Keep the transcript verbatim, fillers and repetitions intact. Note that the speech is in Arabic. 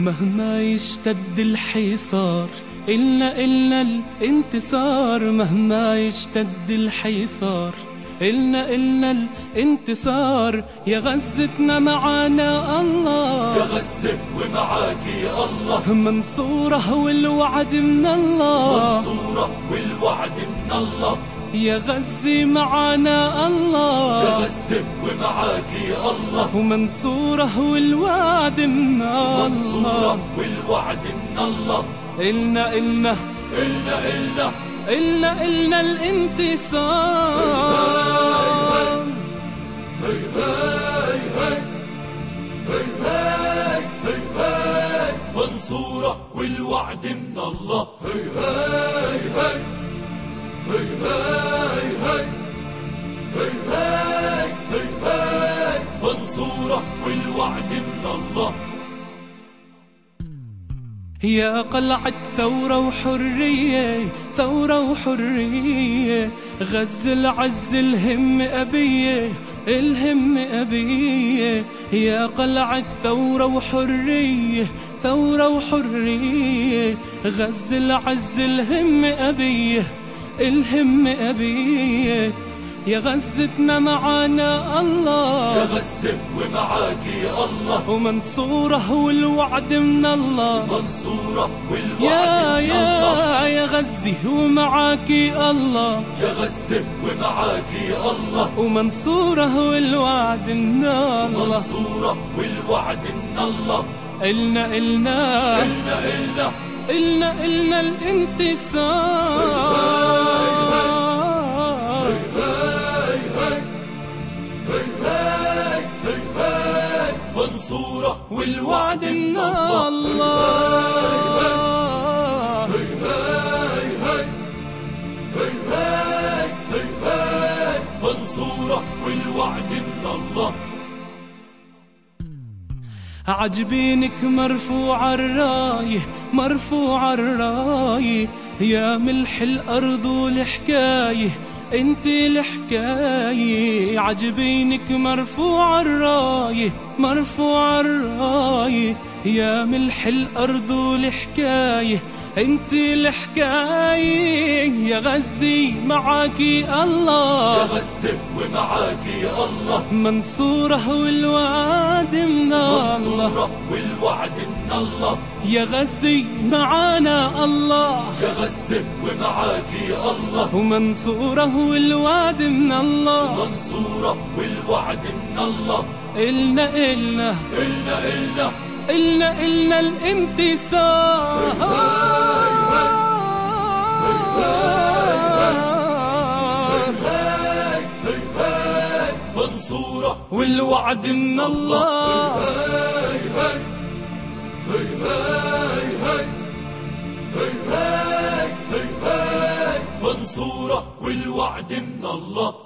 مهما يشتد الحصار إلنا إلنا الانتصار. مهما يشتد الحصار إلنا إلنا الانتصار. يا غزتنا معانا الله، يا غزة ومعاكي الله، منصورة والوعد من الله، منصورة والوعد من الله. يا غزة معانا الله، يا غزة ومعاكي الله، ومنصورة والوعد من الله، منصورة والوعد من الله. إلنا إلنا إلنا إلنا إلنا إلنا الانتصار. هي هي هي هي هي هي هي منصورة والوعد من الله. هي هي هي هي هي هي هي هي هي منصورة والوعد من الله. يا قلعة ثورة وحرية، ثورة وحرية، غز العز الهم أبية، الهم أبية. يا قلعة ثورة وحرية، ثورة وحرية، غز العز الهم أبية، الهم أبية. يا غزتنا معانا الله، يا غزة ومعاكي الله، ومنصورة والوعد من الله، منصورة والوعد يا من يا الله. يا غزة ومعاكي الله، يا غزة ومعاكي الله، ومنصورة والوعد من الله، منصورة والوعد من الله. إلنا إلنا إلنا إلنا إلنا إلنا الانتصار. منصورة والوعد وعد من من الله. الله، هي هي هي هي هي هي هي منصورة والوعد من الله. عجبينك مرفوع الراية، مرفوع الراية، يا ملح الأرض والحكاية، انت الحكاية. عجبينك مرفوع الراية، مرفوع الراية، يا ملح الأرض والحكاية، انت الحكاية. يا غزة معاكي الله، يا غزة ومعاكي الله، منصورة والوعد من الله، منصورة والوعد من الله. يا غزة معانا الله، يا غزة ومعاكي الله، ومنصورة والوعد من الله، منصورة والوعد من الله. إلنا إلنا إلنا إلنا إلنا إلنا الانتصار. منصورة والوعد من الله. هي هي هي هي هي هي هي منصورة والوعد من الله.